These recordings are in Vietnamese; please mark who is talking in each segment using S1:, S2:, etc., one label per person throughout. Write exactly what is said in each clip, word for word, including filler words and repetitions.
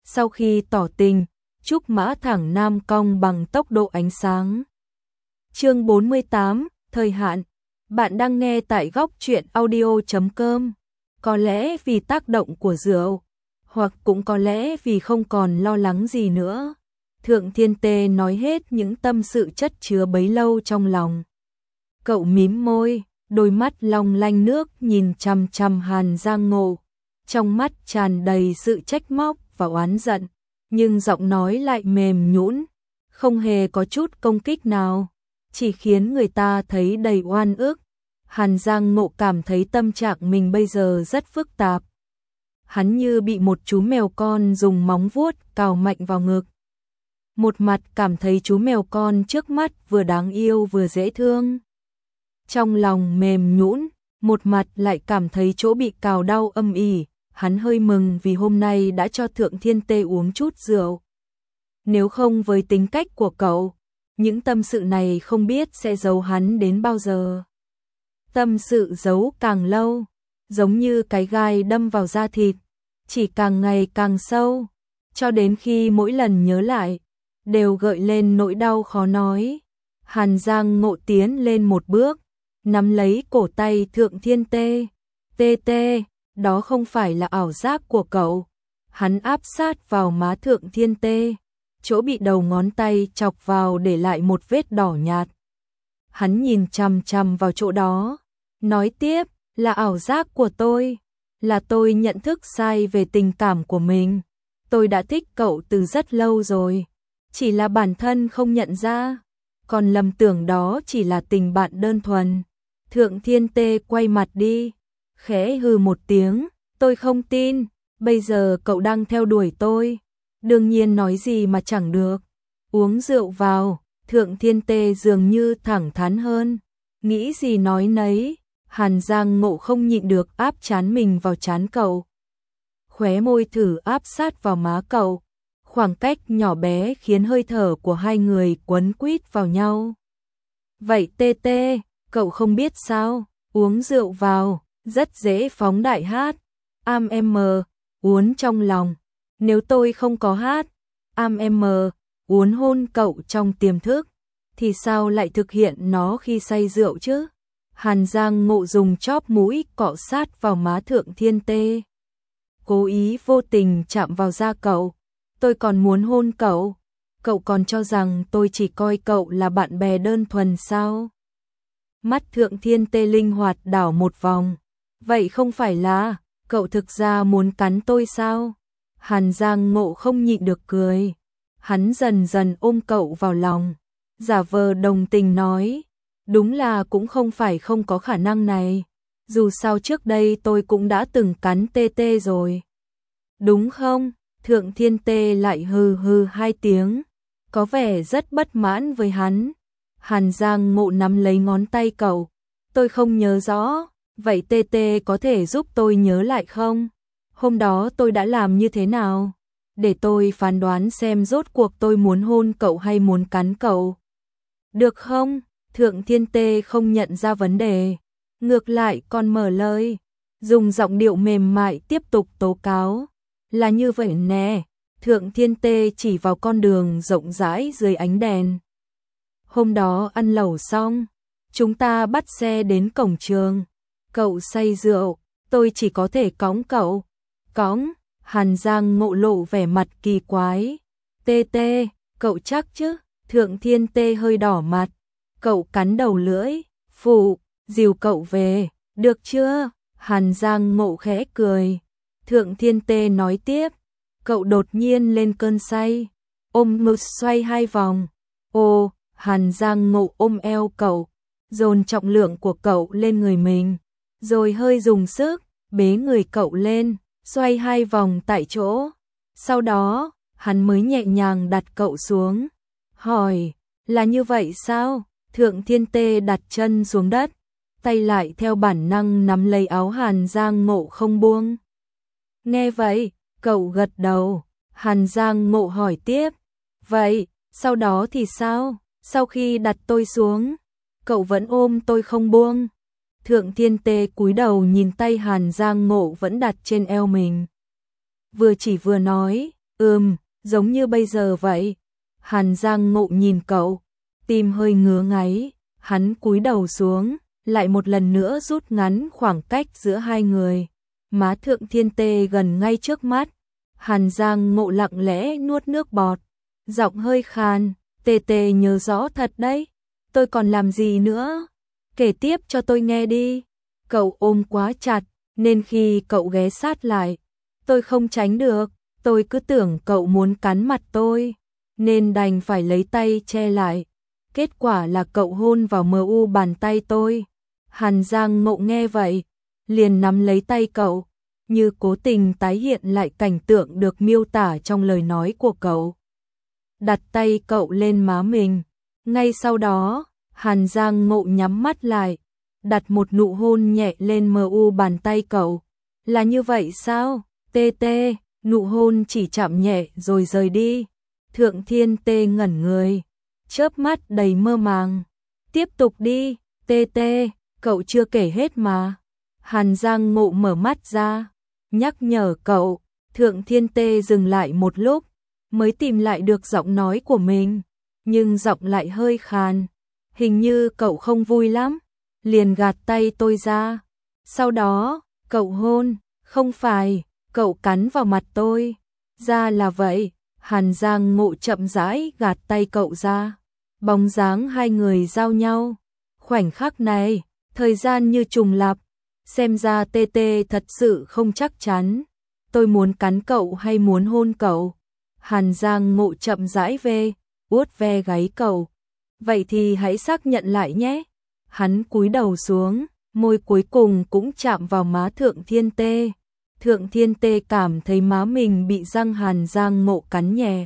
S1: sau khi tỏ tình, trúc mã thẳng nam cong bằng tốc độ ánh sáng. Chương bốn mươi tám, thời hạn. Bạn đang nghe tại góc truyện audio chấm com. Có lẽ vì tác động của rượu, hoặc cũng có lẽ vì không còn lo lắng gì nữa, Thượng Thiên Tê nói hết những tâm sự chất chứa bấy lâu trong lòng. Cậu mím môi, đôi mắt long lanh nước nhìn chằm chằm Hàn Giang Ngộ, trong mắt tràn đầy sự trách móc và oán giận, nhưng giọng nói lại mềm nhũn, không hề có chút công kích nào, chỉ khiến người ta thấy đầy oan ức. Hàn Giang Ngộ cảm thấy tâm trạng mình bây giờ rất phức tạp. Hắn như bị một chú mèo con dùng móng vuốt cào mạnh vào ngực. Một mặt cảm thấy chú mèo con trước mắt vừa đáng yêu vừa dễ thương, trong lòng mềm nhũn, một mặt lại cảm thấy chỗ bị cào đau âm ỉ. Hắn hơi mừng vì hôm nay đã cho Thượng Thiên Tê uống chút rượu. Nếu không với tính cách của cậu, những tâm sự này không biết sẽ giấu hắn đến bao giờ. Tâm sự giấu càng lâu, giống như cái gai đâm vào da thịt, chỉ càng ngày càng sâu, cho đến khi mỗi lần nhớ lại, đều gợi lên nỗi đau khó nói. Hàn Giang Ngộ tiến lên một bước, nắm lấy cổ tay Thượng Thiên Tê. Tê tê, đó không phải là ảo giác của cậu. Hắn áp sát vào má Thượng Thiên Tê, chỗ bị đầu ngón tay chọc vào để lại một vết đỏ nhạt. Hắn nhìn chằm chằm vào chỗ đó, nói tiếp, là ảo giác của tôi, là tôi nhận thức sai về tình cảm của mình. Tôi đã thích cậu từ rất lâu rồi, chỉ là bản thân không nhận ra, còn lầm tưởng đó chỉ là tình bạn đơn thuần. Thượng Thiên Tê quay mặt đi, khẽ hừ một tiếng, tôi không tin, bây giờ cậu đang theo đuổi tôi, đương nhiên nói gì mà chẳng được. Uống rượu vào, Thượng Thiên Tê dường như thẳng thắn hơn, nghĩ gì nói nấy. Hàn Giang Ngộ không nhịn được áp trán mình vào trán cậu, khóe môi thử áp sát vào má cậu, khoảng cách nhỏ bé khiến hơi thở của hai người quấn quýt vào nhau. Vậy Tê Tê, cậu không biết sao, uống rượu vào, rất dễ phóng đại hát. Am em uốn trong lòng, nếu tôi không có hát, am em uốn hôn cậu trong tiềm thức, thì sao lại thực hiện nó khi say rượu chứ? Hàn Giang Ngộ dùng chóp mũi cọ sát vào má Thượng Thiên Tê, cố ý vô tình chạm vào da cậu. Tôi còn muốn hôn cậu, cậu còn cho rằng tôi chỉ coi cậu là bạn bè đơn thuần sao? Mắt Thượng Thiên Tê linh hoạt đảo một vòng, vậy không phải là, cậu thực ra muốn cắn tôi sao? Hàn Giang Ngộ không nhịn được cười, hắn dần dần ôm cậu vào lòng, giả vờ đồng tình nói, đúng là cũng không phải không có khả năng này, dù sao trước đây tôi cũng đã từng cắn Tê Tê rồi. Đúng không? Thượng Thiên Tê lại hừ hừ hai tiếng, có vẻ rất bất mãn với hắn. Hàn Giang Ngộ nắm lấy ngón tay cậu, tôi không nhớ rõ, vậy Tê Tê có thể giúp tôi nhớ lại không? Hôm đó tôi đã làm như thế nào? Để tôi phán đoán xem rốt cuộc tôi muốn hôn cậu hay muốn cắn cậu. Được không? Thượng Thiên Tê không nhận ra vấn đề, ngược lại còn mở lời, dùng giọng điệu mềm mại tiếp tục tố cáo. Là như vậy nè, Thượng Thiên Tê chỉ vào con đường rộng rãi dưới ánh đèn. Hôm đó ăn lẩu xong, chúng ta bắt xe đến cổng trường, cậu say rượu, tôi chỉ có thể cõng cậu. Cõng? Hàn Giang Ngộ lộ vẻ mặt kỳ quái. Tê Tê, cậu chắc chứ? Thượng Thiên Tê hơi đỏ mặt, cậu cắn đầu lưỡi, phụ, dìu cậu về, được chưa? Hàn Giang Ngộ khẽ cười. Thượng Thiên Tê nói tiếp, cậu đột nhiên lên cơn say, ôm ngực xoay hai vòng. Ô, Hàn Giang Ngộ ôm eo cậu, dồn trọng lượng của cậu lên người mình, rồi hơi dùng sức, bế người cậu lên, xoay hai vòng tại chỗ. Sau đó, hắn mới nhẹ nhàng đặt cậu xuống, hỏi, là như vậy sao? Thượng Thiên Tê đặt chân xuống đất, tay lại theo bản năng nắm lấy áo Hàn Giang Ngộ không buông. Nghe vậy, cậu gật đầu. Hàn Giang Ngộ hỏi tiếp, vậy, sau đó thì sao? Sau khi đặt tôi xuống, cậu vẫn ôm tôi không buông. Thượng Thiên Tê cúi đầu nhìn tay Hàn Giang Ngộ vẫn đặt trên eo mình, vừa chỉ vừa nói, Ừm, giống như bây giờ vậy. Hàn Giang Ngộ nhìn cậu, tim hơi ngứa ngáy, hắn cúi đầu xuống, lại một lần nữa rút ngắn khoảng cách giữa hai người. Má Thượng Thiên Tê gần ngay trước mắt. Hàn Giang Ngộ lặng lẽ nuốt nước bọt, giọng hơi khàn, "Tê Tê nhớ rõ thật đấy, tôi còn làm gì nữa? Kể tiếp cho tôi nghe đi." Cậu ôm quá chặt, nên khi cậu ghé sát lại, tôi không tránh được, tôi cứ tưởng cậu muốn cắn mặt tôi, nên đành phải lấy tay che lại. Kết quả là cậu hôn vào mờ u bàn tay tôi. Hàn Giang Ngộ nghe vậy, liền nắm lấy tay cậu, như cố tình tái hiện lại cảnh tượng được miêu tả trong lời nói của cậu. Đặt tay cậu lên má mình. Ngay sau đó, Hàn Giang Ngộ nhắm mắt lại, đặt một nụ hôn nhẹ lên mờ u bàn tay cậu. Là như vậy sao? Tê Tê, nụ hôn chỉ chạm nhẹ rồi rời đi. Thượng Thiên Tê ngẩn người, chớp mắt đầy mơ màng. Tiếp tục đi, Tê Tê, cậu chưa kể hết mà. Hàn Giang Ngộ mở mắt ra, nhắc nhở cậu. Thượng Thiên Tê dừng lại một lúc, mới tìm lại được giọng nói của mình, nhưng giọng lại hơi khàn. Hình như cậu không vui lắm, liền gạt tay tôi ra. Sau đó, cậu hôn, không phải, cậu cắn vào mặt tôi. Ra là vậy. Hàn Giang Ngộ chậm rãi gạt tay cậu ra. Bóng dáng hai người giao nhau. Khoảnh khắc này, thời gian như trùng lặp. Xem ra Tê Tê thật sự không chắc chắn. Tôi muốn cắn cậu hay muốn hôn cậu? Hàn Giang Ngộ chậm rãi về, vuốt ve gáy cậu. Vậy thì hãy xác nhận lại nhé. Hắn cúi đầu xuống, môi cuối cùng cũng chạm vào má Thượng Thiên Tê. Thượng Thiên Tê cảm thấy má mình bị răng Hàn Giang Ngộ cắn nhẹ.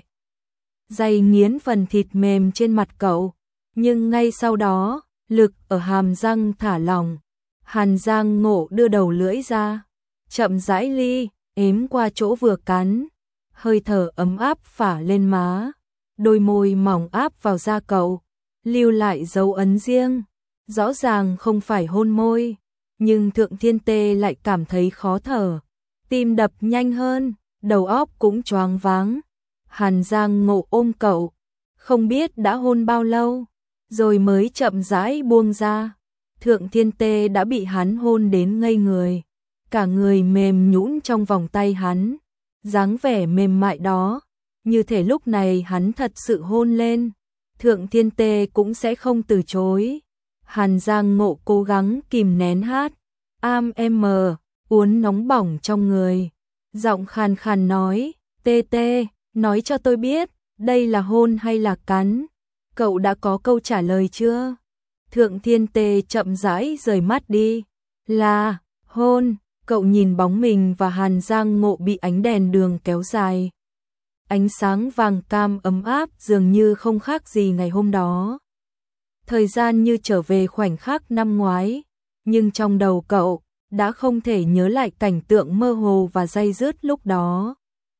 S1: Dày nghiến phần thịt mềm trên mặt cậu, nhưng ngay sau đó, lực ở hàm răng thả lỏng. Hàn Giang Ngộ đưa đầu lưỡi ra, chậm rãi li, ếm qua chỗ vừa cắn. Hơi thở ấm áp phả lên má, đôi môi mỏng áp vào da cậu, lưu lại dấu ấn riêng. Rõ ràng không phải hôn môi, nhưng Thượng Thiên Tê lại cảm thấy khó thở. Tim đập nhanh hơn, đầu óc cũng choáng váng. Hàn Giang Ngộ ôm cậu, không biết đã hôn bao lâu, rồi mới chậm rãi buông ra. Thượng Thiên Tê đã bị hắn hôn đến ngây người, cả người mềm nhũn trong vòng tay hắn. Dáng vẻ mềm mại đó, như thể lúc này hắn thật sự hôn lên, Thượng Thiên Tê cũng sẽ không từ chối. Hàn Giang Ngộ cố gắng kìm nén hát, am em mờ, uốn nóng bỏng trong người. Giọng khàn khàn nói, Tê Tê, nói cho tôi biết, đây là hôn hay là cắn? Cậu đã có câu trả lời chưa? Thượng Thiên Tê chậm rãi rời mắt đi. Là, hôn. Cậu nhìn bóng mình và Hàn Giang Ngộ bị ánh đèn đường kéo dài. Ánh sáng vàng cam ấm áp dường như không khác gì ngày hôm đó. Thời gian như trở về khoảnh khắc năm ngoái, nhưng trong đầu cậu đã không thể nhớ lại cảnh tượng mơ hồ và day dứt lúc đó.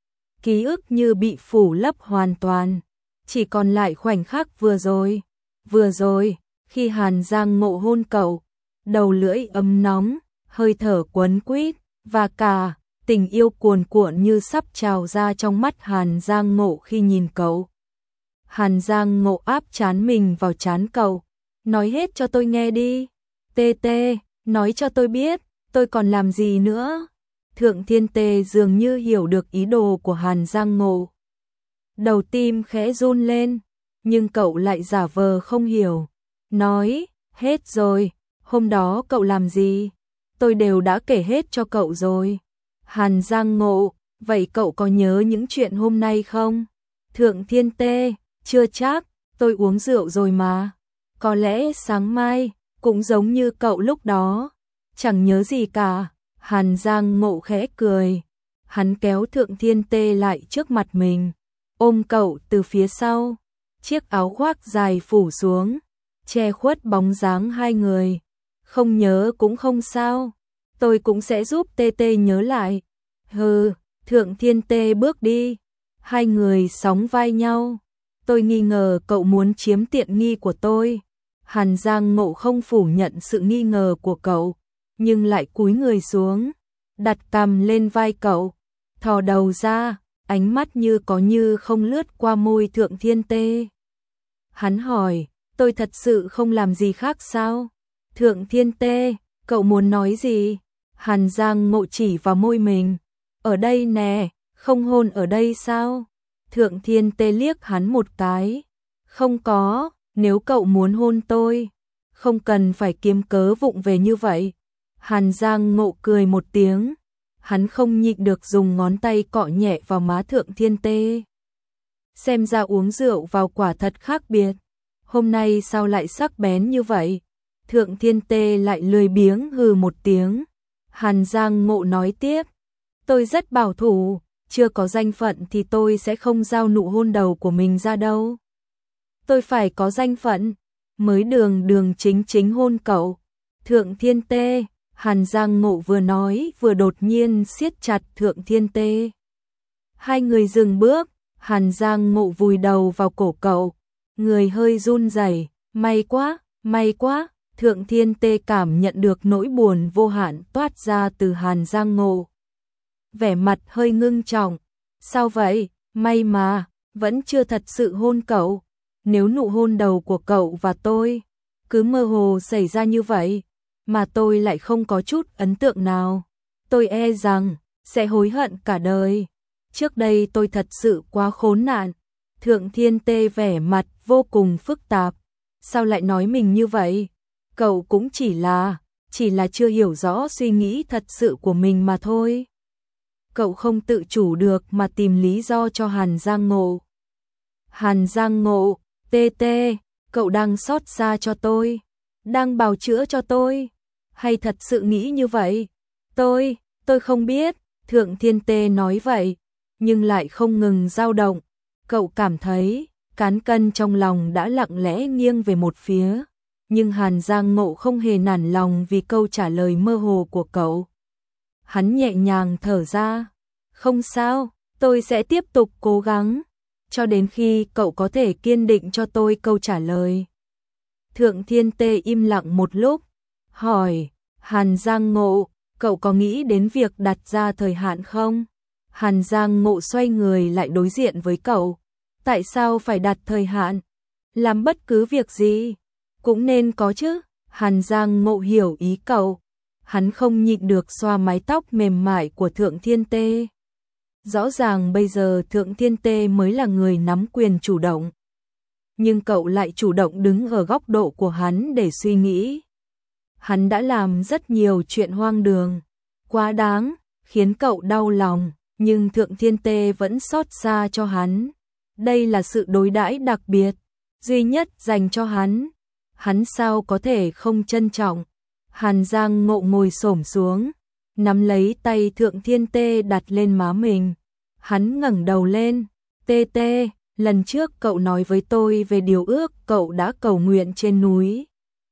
S1: Ký ức như bị phủ lấp hoàn toàn, chỉ còn lại khoảnh khắc vừa rồi. Vừa rồi, khi Hàn Giang Ngộ hôn cậu, đầu lưỡi ấm nóng, hơi thở quấn quýt, và cả tình yêu cuồn cuộn như sắp trào ra trong mắt Hàn Giang Ngộ khi nhìn cậu. Hàn Giang Ngộ áp trán mình vào trán cậu, nói hết cho tôi nghe đi. Tê Tê, nói cho tôi biết, tôi còn làm gì nữa? Thượng Thiên Tê dường như hiểu được ý đồ của Hàn Giang Ngộ. Đầu tim khẽ run lên, nhưng cậu lại giả vờ không hiểu. Nói, hết rồi, hôm đó cậu làm gì? Tôi đều đã kể hết cho cậu rồi. Hàn Giang Ngộ, vậy cậu có nhớ những chuyện hôm nay không? Thượng Thiên Tê, chưa chắc, tôi uống rượu rồi mà. Có lẽ sáng mai, cũng giống như cậu lúc đó. Chẳng nhớ gì cả. Hàn Giang Ngộ khẽ cười. Hắn kéo Thượng Thiên Tê lại trước mặt mình, ôm cậu từ phía sau. Chiếc áo khoác dài phủ xuống, che khuất bóng dáng hai người. Không nhớ cũng không sao, tôi cũng sẽ giúp Tê Tê nhớ lại. Hừ, Thượng Thiên Tê bước đi. Hai người sóng vai nhau. Tôi nghi ngờ cậu muốn chiếm tiện nghi của tôi. Hàn Giang Ngộ không phủ nhận sự nghi ngờ của cậu, nhưng lại cúi người xuống, đặt cằm lên vai cậu, thò đầu ra, ánh mắt như có như không lướt qua môi Thượng Thiên Tê. Hắn hỏi, tôi thật sự không làm gì khác sao? Thượng Thiên Tê, cậu muốn nói gì? Hàn Giang Ngộ chỉ vào môi mình. Ở đây nè, không hôn ở đây sao? Thượng Thiên Tê liếc hắn một cái. Không có, nếu cậu muốn hôn tôi, không cần phải kiếm cớ vụng về như vậy. Hàn Giang Ngộ cười một tiếng. Hắn không nhịn được dùng ngón tay cọ nhẹ vào má Thượng Thiên Tê. Xem ra uống rượu vào quả thật khác biệt. Hôm nay sao lại sắc bén như vậy? Thượng Thiên Tê lại lười biếng hừ một tiếng. Hàn Giang Ngộ nói tiếp. Tôi rất bảo thủ, chưa có danh phận thì tôi sẽ không giao nụ hôn đầu của mình ra đâu. Tôi phải có danh phận, mới đường đường chính chính hôn cậu. Thượng Thiên Tê, Hàn Giang Ngộ vừa nói vừa đột nhiên siết chặt Thượng Thiên Tê. Hai người dừng bước, Hàn Giang Ngộ vùi đầu vào cổ cậu, người hơi run rẩy. May quá, may quá. Thượng Thiên Tê cảm nhận được nỗi buồn vô hạn toát ra từ Hàn Giang Ngộ. Vẻ mặt hơi ngưng trọng. Sao vậy? May mà, vẫn chưa thật sự hôn cậu. Nếu nụ hôn đầu của cậu và tôi cứ mơ hồ xảy ra như vậy, mà tôi lại không có chút ấn tượng nào, tôi e rằng sẽ hối hận cả đời. Trước đây tôi thật sự quá khốn nạn. Thượng Thiên Tê vẻ mặt vô cùng phức tạp. Sao lại nói mình như vậy? Cậu cũng chỉ là, chỉ là chưa hiểu rõ suy nghĩ thật sự của mình mà thôi. Cậu không tự chủ được mà tìm lý do cho Hàn Giang Ngộ. Hàn Giang Ngộ, Tê Tê, cậu đang xót xa cho tôi, đang bào chữa cho tôi, hay thật sự nghĩ như vậy? Tôi, tôi không biết. Thượng Thiên Tê nói vậy, nhưng lại không ngừng dao động. Cậu cảm thấy, cán cân trong lòng đã lặng lẽ nghiêng về một phía. Nhưng Hàn Giang Ngộ không hề nản lòng vì câu trả lời mơ hồ của cậu. Hắn nhẹ nhàng thở ra. Không sao, tôi sẽ tiếp tục cố gắng, cho đến khi cậu có thể kiên định cho tôi câu trả lời. Thượng Thiên Tê im lặng một lúc, hỏi, Hàn Giang Ngộ, cậu có nghĩ đến việc đặt ra thời hạn không? Hàn Giang Ngộ xoay người lại đối diện với cậu. Tại sao phải đặt thời hạn? Làm bất cứ việc gì cũng nên có chứ. Hàn Giang Ngộ hiểu ý cậu. Hắn không nhịn được xoa mái tóc mềm mại của Thượng Thiên Tê. Rõ ràng bây giờ Thượng Thiên Tê mới là người nắm quyền chủ động. Nhưng cậu lại chủ động đứng ở góc độ của hắn để suy nghĩ. Hắn đã làm rất nhiều chuyện hoang đường, quá đáng, khiến cậu đau lòng, nhưng Thượng Thiên Tê vẫn xót xa cho hắn. Đây là sự đối đãi đặc biệt, duy nhất dành cho hắn. Hắn sao có thể không trân trọng? Hàn Giang Ngộ ngồi xổm xuống, nắm lấy tay Thượng Thiên Tê đặt lên má mình. Hắn ngẩng đầu lên. Tê Tê, lần trước cậu nói với tôi về điều ước cậu đã cầu nguyện trên núi.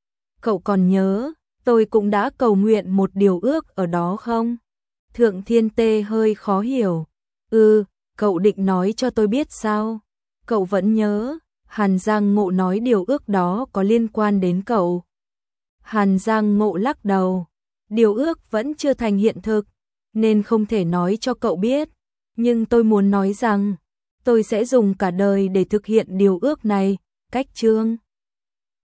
S1: Cậu còn nhớ, tôi cũng đã cầu nguyện một điều ước ở đó không? Thượng Thiên Tê hơi khó hiểu. Ừ, cậu định nói cho tôi biết sao? Cậu vẫn nhớ. Hàn Giang Ngộ nói điều ước đó có liên quan đến cậu. Hàn Giang Ngộ lắc đầu. Điều ước vẫn chưa thành hiện thực, nên không thể nói cho cậu biết. Nhưng tôi muốn nói rằng, tôi sẽ dùng cả đời để thực hiện điều ước này. Cách chương